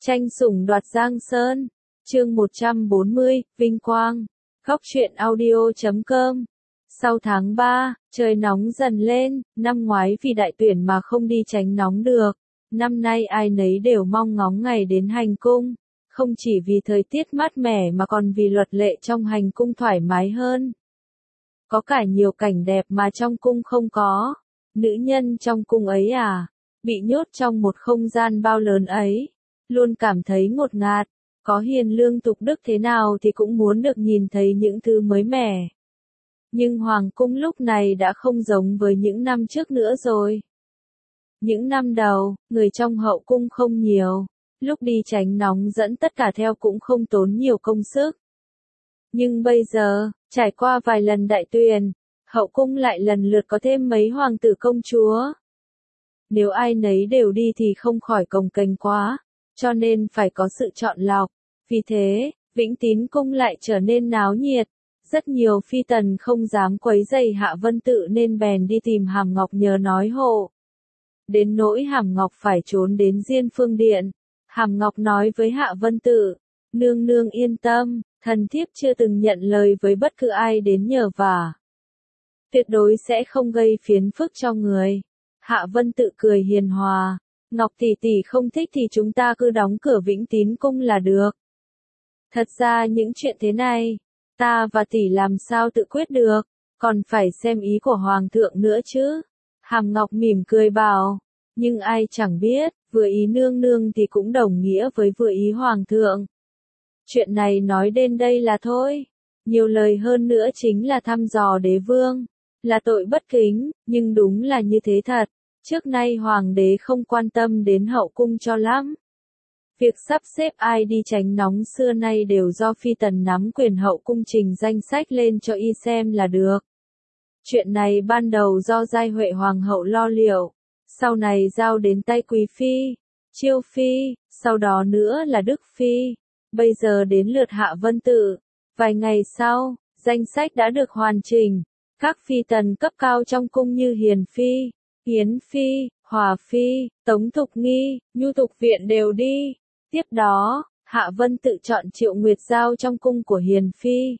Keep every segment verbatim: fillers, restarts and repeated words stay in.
Tranh sủng đoạt Giang Sơn, chương một trăm bốn mươi, Vinh Quang, góc truyện audio chấm com. Sau tháng ba, trời nóng dần lên, năm ngoái vì đại tuyển mà không đi tránh nóng được, năm nay ai nấy đều mong ngóng ngày đến hành cung, không chỉ vì thời tiết mát mẻ mà còn vì luật lệ trong hành cung thoải mái hơn. Có cả nhiều cảnh đẹp mà trong cung không có, nữ nhân trong cung ấy à, bị nhốt trong một không gian bao lớn ấy, luôn cảm thấy ngột ngạt, có hiền lương tục đức thế nào thì cũng muốn được nhìn thấy những thứ mới mẻ. Nhưng hoàng cung lúc này đã không giống với những năm trước nữa rồi. Những năm đầu, người trong hậu cung không nhiều, lúc đi tránh nóng dẫn tất cả theo cũng không tốn nhiều công sức. Nhưng bây giờ, trải qua vài lần đại tuyển, hậu cung lại lần lượt có thêm mấy hoàng tử công chúa. Nếu ai nấy đều đi thì không khỏi cồng kềnh quá, cho nên phải có sự chọn lọc. Vì thế, Vĩnh Tín cung lại trở nên náo nhiệt. Rất nhiều phi tần không dám quấy rầy Hạ Vân Tự nên bèn đi tìm Hàm Ngọc nhờ nói hộ. Đến nỗi Hàm Ngọc phải trốn đến Diên Phương Điện. Hàm Ngọc nói với Hạ Vân Tự, nương nương yên tâm, thần thiếp chưa từng nhận lời với bất cứ ai đến nhờ vả. Tuyệt đối sẽ không gây phiền phức cho người. Hạ Vân Tự cười hiền hòa, Ngọc tỷ tỷ không thích thì chúng ta cứ đóng cửa Vĩnh Tín cung là được. Thật ra những chuyện thế này, ta và tỷ làm sao tự quyết được, còn phải xem ý của Hoàng thượng nữa chứ. Hàm Ngọc mỉm cười bảo, nhưng ai chẳng biết, vừa ý nương nương thì cũng đồng nghĩa với vừa ý Hoàng thượng. Chuyện này nói đến đây là thôi, nhiều lời hơn nữa chính là thăm dò đế vương, là tội bất kính, nhưng đúng là như thế thật. Trước nay Hoàng đế không quan tâm đến hậu cung cho lắm. Việc sắp xếp ai đi tránh nóng xưa nay đều do phi tần nắm quyền hậu cung trình danh sách lên cho y xem là được. Chuyện này ban đầu do Giai Huệ Hoàng hậu lo liệu, sau này giao đến tay Quý Phi, Chiêu Phi, sau đó nữa là Đức Phi, bây giờ đến lượt Hạ Vân Tự. Vài ngày sau, danh sách đã được hoàn chỉnh, các phi tần cấp cao trong cung như Hiền Phi, Yến Phi, Hòa Phi, Tống Thục Nghi, Nhu Thục Viện đều đi. Tiếp đó, Hạ Vân Tự chọn Triệu Nguyệt giao trong cung của Hiền Phi.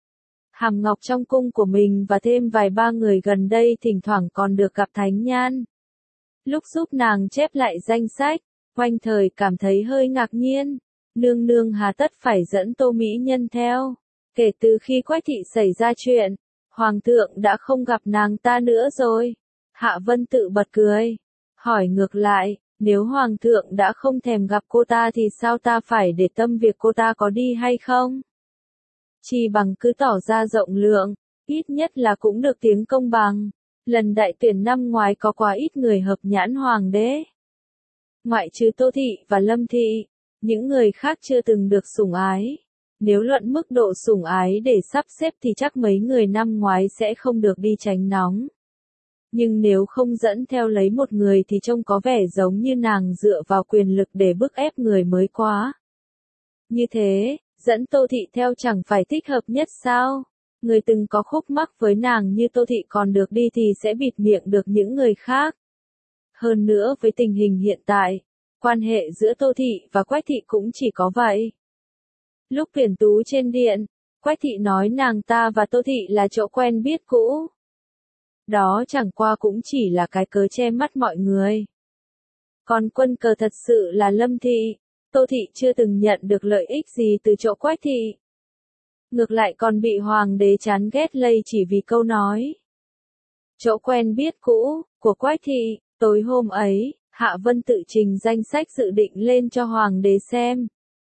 Hàm Ngọc trong cung của mình và thêm vài ba người gần đây thỉnh thoảng còn được gặp Thánh Nhan. Lúc giúp nàng chép lại danh sách, Oanh Thời cảm thấy hơi ngạc nhiên. Nương nương hà tất phải dẫn Tô Mỹ Nhân theo. Kể từ khi Quách thị xảy ra chuyện, Hoàng thượng đã không gặp nàng ta nữa rồi. Hạ Vân Tự bật cười, hỏi ngược lại, nếu Hoàng thượng đã không thèm gặp cô ta thì sao ta phải để tâm việc cô ta có đi hay không? Chỉ bằng cứ tỏ ra rộng lượng, ít nhất là cũng được tiếng công bằng. Lần đại tuyển năm ngoái có quá ít người hợp nhãn Hoàng đế. Ngoại trừ Tô Thị và Lâm Thị, những người khác chưa từng được sủng ái. Nếu luận mức độ sủng ái để sắp xếp thì chắc mấy người năm ngoái sẽ không được đi tránh nóng. Nhưng nếu không dẫn theo lấy một người thì trông có vẻ giống như nàng dựa vào quyền lực để bức ép người mới quá. Như thế, dẫn Tô Thị theo chẳng phải thích hợp nhất sao? Người từng có khúc mắc với nàng như Tô Thị còn được đi thì sẽ bịt miệng được những người khác. Hơn nữa với tình hình hiện tại, quan hệ giữa Tô Thị và Quách Thị cũng chỉ có vậy. Lúc tuyển tú trên điện, Quách Thị nói nàng ta và Tô Thị là chỗ quen biết cũ. Đó chẳng qua cũng chỉ là cái cớ che mắt mọi người. Còn quân cờ thật sự là Lâm Thị, Tô Thị chưa từng nhận được lợi ích gì từ chỗ Quách Thị. Ngược lại còn bị Hoàng đế chán ghét lây chỉ vì câu nói. Chỗ quen biết cũ, của Quách Thị, tối hôm ấy, Hạ Vân Tự trình danh sách dự định lên cho Hoàng đế xem.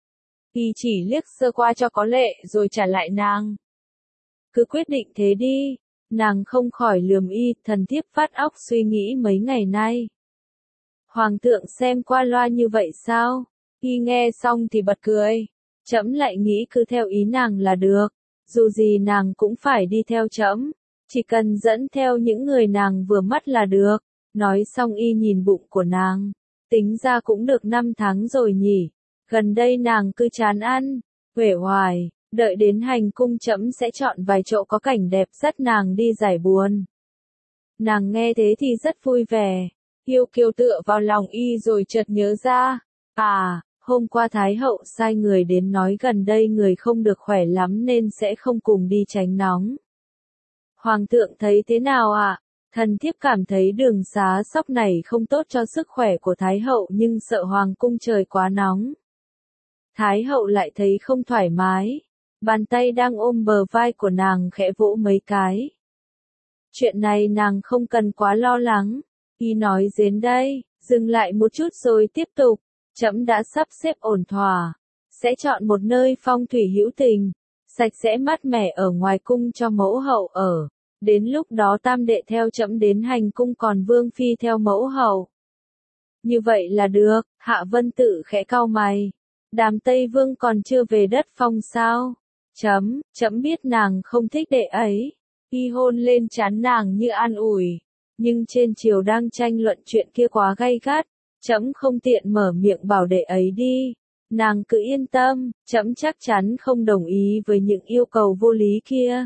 Y chỉ liếc sơ qua cho có lệ rồi trả lại nàng. Cứ quyết định thế đi. Nàng không khỏi lườm y, thần thiếp phát óc suy nghĩ mấy ngày nay. Hoàng thượng xem qua loa như vậy sao? Y nghe xong thì bật cười. Trẫm lại nghĩ cứ theo ý nàng là được. Dù gì nàng cũng phải đi theo trẫm. Chỉ cần dẫn theo những người nàng vừa mắt là được. Nói xong y nhìn bụng của nàng. Tính ra cũng được năm tháng rồi nhỉ. Gần đây nàng cứ chán ăn, uể oải. Đợi đến hành cung trẫm sẽ chọn vài chỗ có cảnh đẹp dắt nàng đi giải buồn. Nàng nghe thế thì rất vui vẻ, Kiêu Kiêu tựa vào lòng y rồi chợt nhớ ra, à, Hôm qua Thái hậu sai người đến nói gần đây người không được khỏe lắm nên sẽ không cùng đi tránh nóng. Hoàng thượng thấy thế nào ạ? À? Thần thiếp cảm thấy đường xá sóc này không tốt cho sức khỏe của Thái hậu nhưng sợ hoàng cung trời quá nóng. Thái hậu lại thấy không thoải mái. Bàn tay đang ôm bờ vai của nàng khẽ vỗ mấy cái. Chuyện này nàng không cần quá lo lắng. Y nói đến đây, dừng lại một chút rồi tiếp tục. Trẫm đã sắp xếp ổn thỏa. Sẽ chọn một nơi phong thủy hữu tình, sạch sẽ mát mẻ ở ngoài cung cho mẫu hậu ở. Đến lúc đó tam đệ theo trẫm đến hành cung còn vương phi theo mẫu hậu. Như vậy là được, Hạ Vân Tự khẽ cau mày. Đàm Tây Vương còn chưa về đất phong sao? Chấm, trẫm biết nàng không thích đệ ấy. Y hôn lên trán nàng như an ủi. Nhưng trên triều đang tranh luận chuyện kia quá gay gắt. Trẫm không tiện mở miệng bảo đệ ấy đi. Nàng cứ yên tâm, trẫm chắc chắn không đồng ý với những yêu cầu vô lý kia.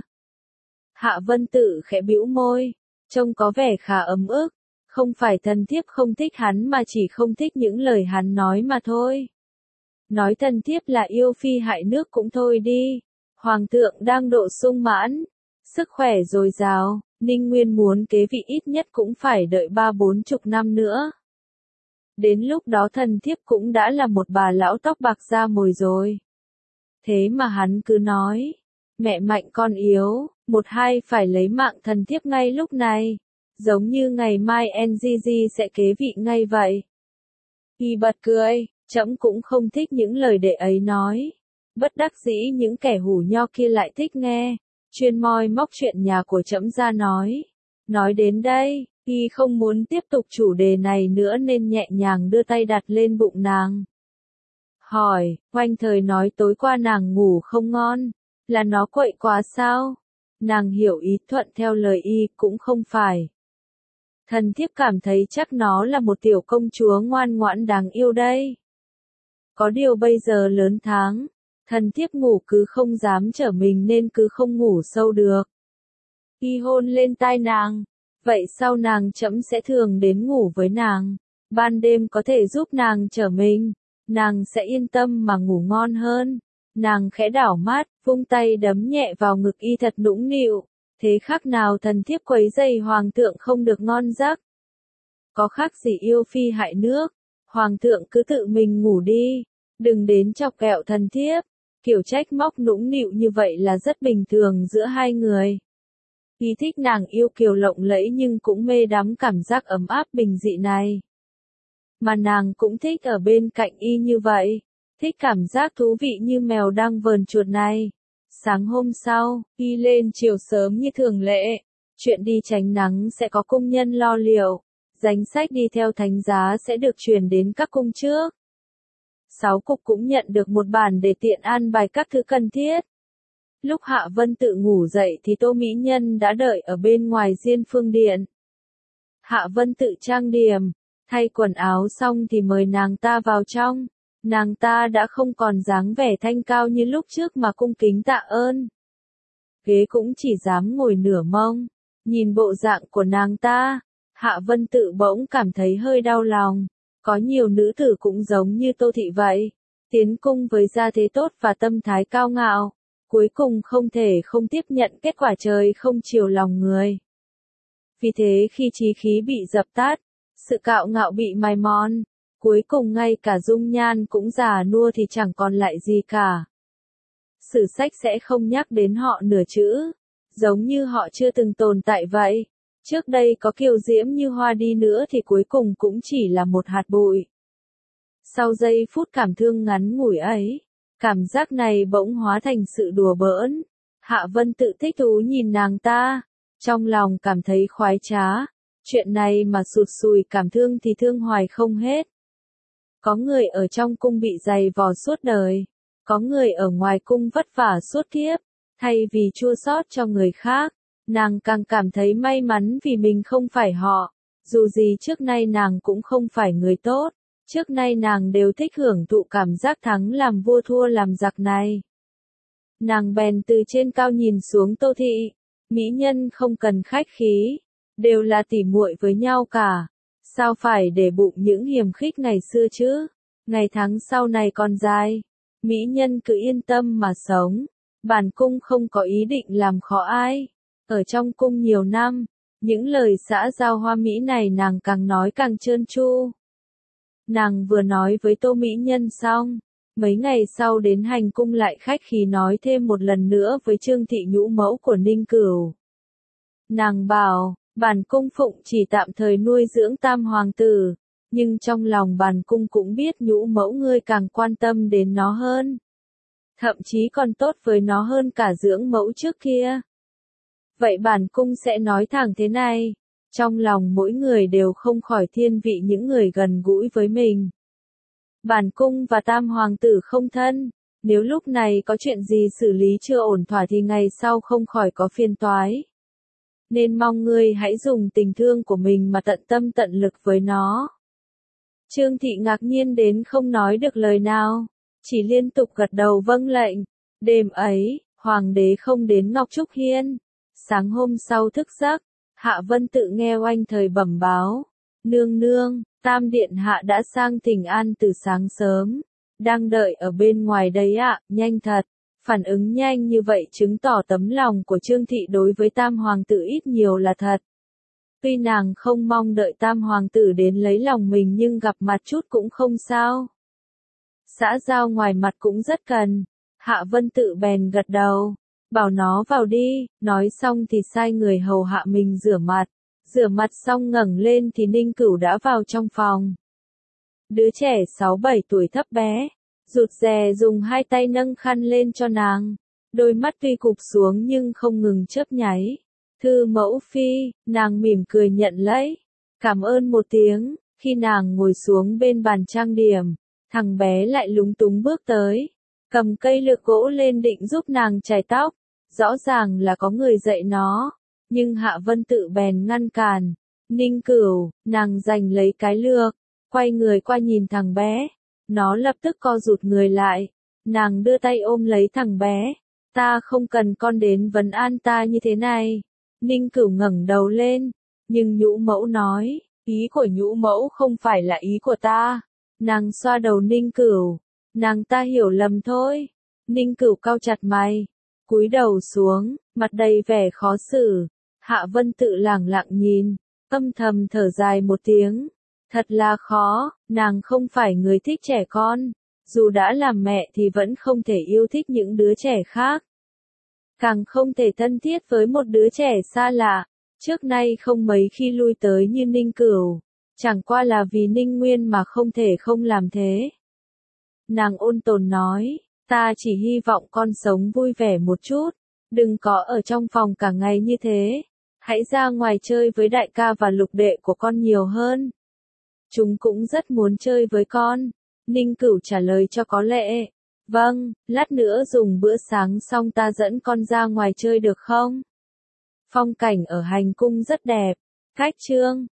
Hạ Vân Tự khẽ bĩu môi, trông có vẻ khá ấm ức. Không phải thần thiếp không thích hắn mà chỉ không thích những lời hắn nói mà thôi. Nói thần thiếp là yêu phi hại nước cũng thôi đi. Hoàng thượng đang độ sung mãn, sức khỏe dồi dào, Ninh Nguyên muốn kế vị ít nhất cũng phải đợi ba bốn chục năm nữa. Đến lúc đó thần thiếp cũng đã là một bà lão tóc bạc da mồi rồi. Thế mà hắn cứ nói, mẹ mạnh con yếu, một hai phải lấy mạng thần thiếp ngay lúc này. Giống như ngày mai en giê giê sẽ kế vị ngay vậy. Y bật cười, trẫm cũng không thích những lời đệ ấy nói. Bất đắc dĩ những kẻ hủ nho kia lại thích nghe, chuyên moi móc chuyện nhà của trẫm ra nói. Nói đến đây, Y không muốn tiếp tục chủ đề này nữa nên nhẹ nhàng đưa tay đặt lên bụng nàng. Hỏi, Oanh Thời nói tối qua nàng ngủ không ngon, là nó quậy quá sao? Nàng hiểu ý thuận theo lời Y cũng không phải. Thần thiếp cảm thấy chắc nó là một tiểu công chúa ngoan ngoãn đáng yêu đây. Có điều bây giờ lớn tháng, thần thiếp ngủ cứ không dám trở mình nên cứ không ngủ sâu được. Y hôn lên tai nàng, vậy sau nàng trẫm sẽ thường đến ngủ với nàng, ban đêm có thể giúp nàng trở mình, nàng sẽ yên tâm mà ngủ ngon hơn. Nàng khẽ đảo mắt, vung tay đấm nhẹ vào ngực Y thật nũng nịu. Thế khác nào thần thiếp quấy rầy hoàng thượng không được ngon giấc. Có khác gì yêu phi hại nước, hoàng thượng cứ tự mình ngủ đi, đừng đến chọc ghẹo thần thiếp. Kiểu trách móc nũng nịu như vậy là rất bình thường giữa hai người. Y thích nàng yêu kiều lộng lẫy nhưng cũng mê đắm cảm giác ấm áp bình dị này. Mà nàng cũng thích ở bên cạnh Y như vậy, thích cảm giác thú vị như mèo đang vờn chuột này. Sáng hôm sau, Y lên chiều sớm như thường lệ. Chuyện đi tránh nắng sẽ có công nhân lo liệu. Danh sách đi theo thánh giá sẽ được truyền đến các cung trước. Sáu cục cũng nhận được một bản để tiện an bài các thứ cần thiết. Lúc Hạ Vân Tự ngủ dậy thì Tô Mỹ Nhân đã đợi ở bên ngoài Diên Phương Điện. Hạ Vân Tự trang điểm, thay quần áo xong thì mời nàng ta vào trong. Nàng ta đã không còn dáng vẻ thanh cao như lúc trước mà cung kính tạ ơn. Ghế cũng chỉ dám ngồi nửa mông. Nhìn bộ dạng của nàng ta, Hạ Vân Tự bỗng cảm thấy hơi đau lòng. Có nhiều nữ tử cũng giống như Tô Thị vậy. Tiến cung với gia thế tốt và tâm thái cao ngạo. Cuối cùng không thể không tiếp nhận kết quả trời không chiều lòng người. Vì thế khi chí khí bị dập tắt, sự cạo ngạo bị mài mòn. Cuối cùng ngay cả dung nhan cũng già nua thì chẳng còn lại gì cả. Sử sách sẽ không nhắc đến họ nửa chữ, giống như họ chưa từng tồn tại vậy. Trước đây có kiều diễm như hoa đi nữa thì cuối cùng cũng chỉ là một hạt bụi. Sau giây phút cảm thương ngắn ngủi ấy, cảm giác này bỗng hóa thành sự đùa bỡn. Hạ Vân Tự thích thú nhìn nàng ta, trong lòng cảm thấy khoái trá. Chuyện này mà sụt sùi cảm thương thì thương hoài không hết. Có người ở trong cung bị dày vò suốt đời, có người ở ngoài cung vất vả suốt kiếp, thay vì chua xót cho người khác, nàng càng cảm thấy may mắn vì mình không phải họ. Dù gì trước nay nàng cũng không phải người tốt, trước nay nàng đều thích hưởng thụ cảm giác thắng làm vua thua làm giặc này. Nàng bèn từ trên cao nhìn xuống Tô Thị, mỹ nhân không cần khách khí, đều là tỉ muội với nhau cả. Sao phải để bụng những hiềm khích ngày xưa chứ? Ngày tháng sau này còn dài, mỹ nhân cứ yên tâm mà sống. Bản cung không có ý định làm khó ai. Ở trong cung nhiều năm, những lời xã giao hoa mỹ này nàng càng nói càng trơn tru. Nàng vừa nói với Tô mỹ nhân xong, mấy ngày sau đến hành cung lại khách khí nói thêm một lần nữa với Trương thị nhũ mẫu của Ninh Cửu. Nàng bảo, bản cung phụng chỉ tạm thời nuôi dưỡng tam hoàng tử, nhưng trong lòng bản cung cũng biết nhũ mẫu ngươi càng quan tâm đến nó hơn. Thậm chí còn tốt với nó hơn cả dưỡng mẫu trước kia. Vậy bản cung sẽ nói thẳng thế này, trong lòng mỗi người đều không khỏi thiên vị những người gần gũi với mình. Bản cung và tam hoàng tử không thân, nếu lúc này có chuyện gì xử lý chưa ổn thỏa thì ngày sau không khỏi có phiền toái. Nên mong ngươi hãy dùng tình thương của mình mà tận tâm tận lực với nó. Trương thị ngạc nhiên đến không nói được lời nào, chỉ liên tục gật đầu vâng lệnh. Đêm ấy, hoàng đế không đến Ngọc Trúc Hiên. Sáng hôm sau thức giấc, Hạ Vân Tự nghe oanh thời bẩm báo. Nương nương, Tam Điện Hạ đã sang thỉnh an từ sáng sớm. Đang đợi ở bên ngoài đấy ạ, nhanh thật. Phản ứng nhanh như vậy chứng tỏ tấm lòng của Trương thị đối với Tam Hoàng tử ít nhiều là thật. Tuy nàng không mong đợi Tam Hoàng tử đến lấy lòng mình nhưng gặp mặt chút cũng không sao. Xã giao ngoài mặt cũng rất cần. Hạ Vân Tự bèn gật đầu, bảo nó vào đi, nói xong thì sai người hầu hạ mình rửa mặt. Rửa mặt xong ngẩng lên thì Ninh Cửu đã vào trong phòng. Đứa trẻ sáu bảy tuổi thấp bé, rụt rè dùng hai tay nâng khăn lên cho nàng. Đôi mắt tuy cụp xuống nhưng không ngừng chớp nháy. Thư mẫu phi, nàng mỉm cười nhận lấy. Cảm ơn một tiếng, khi nàng ngồi xuống bên bàn trang điểm, thằng bé lại lúng túng bước tới. Cầm cây lược gỗ lên định giúp nàng chải tóc. Rõ ràng là có người dạy nó. Nhưng Hạ Vân Tự bèn ngăn cản. Ninh Cửu, nàng giành lấy cái lược, quay người qua nhìn thằng bé. Nó lập tức co rụt người lại. Nàng đưa tay ôm lấy thằng bé. Ta không cần con đến vấn an ta như thế này. Ninh Cửu ngẩng đầu lên. Nhưng nhũ mẫu nói, ý của nhũ mẫu không phải là ý của ta. Nàng xoa đầu Ninh Cửu. Nàng ta hiểu lầm thôi. Ninh Cửu cau chặt mày, cúi đầu xuống, mặt đầy vẻ khó xử. Hạ Vân Tự lẳng lặng nhìn, âm thầm thở dài một tiếng. Thật là khó, nàng không phải người thích trẻ con. Dù đã làm mẹ thì vẫn không thể yêu thích những đứa trẻ khác. Càng không thể thân thiết với một đứa trẻ xa lạ. Trước nay không mấy khi lui tới như Ninh Cửu. Chẳng qua là vì Ninh Nguyên mà không thể không làm thế. Nàng ôn tồn nói, ta chỉ hy vọng con sống vui vẻ một chút. Đừng có ở trong phòng cả ngày như thế. Hãy ra ngoài chơi với đại ca và lục đệ của con nhiều hơn. Chúng cũng rất muốn chơi với con. Ninh Cửu trả lời cho có lệ. Vâng, lát nữa dùng bữa sáng xong ta dẫn con ra ngoài chơi được không? Phong cảnh ở hành cung rất đẹp. Cách chương